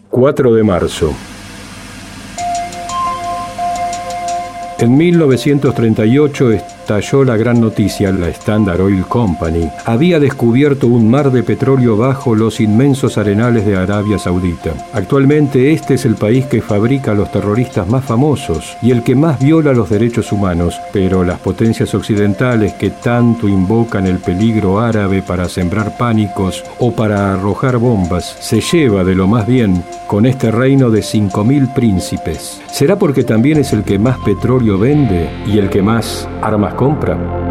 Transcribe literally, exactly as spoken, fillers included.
cuatro de marzo. En mil novecientos treinta y ocho estalló la gran noticia. La Standard Oil Company había descubierto un mar de petróleo bajo los inmensos arenales de Arabia Saudita. Actualmente este es el país que fabrica a los terroristas más famosos y el que más viola los derechos humanos, pero las potencias occidentales que tanto invocan el peligro árabe para sembrar pánicos o para arrojar bombas, se lleva de lo más bien con este reino de cinco mil príncipes. ¿Será porque también es el que más petróleo vende y el que más armas compra?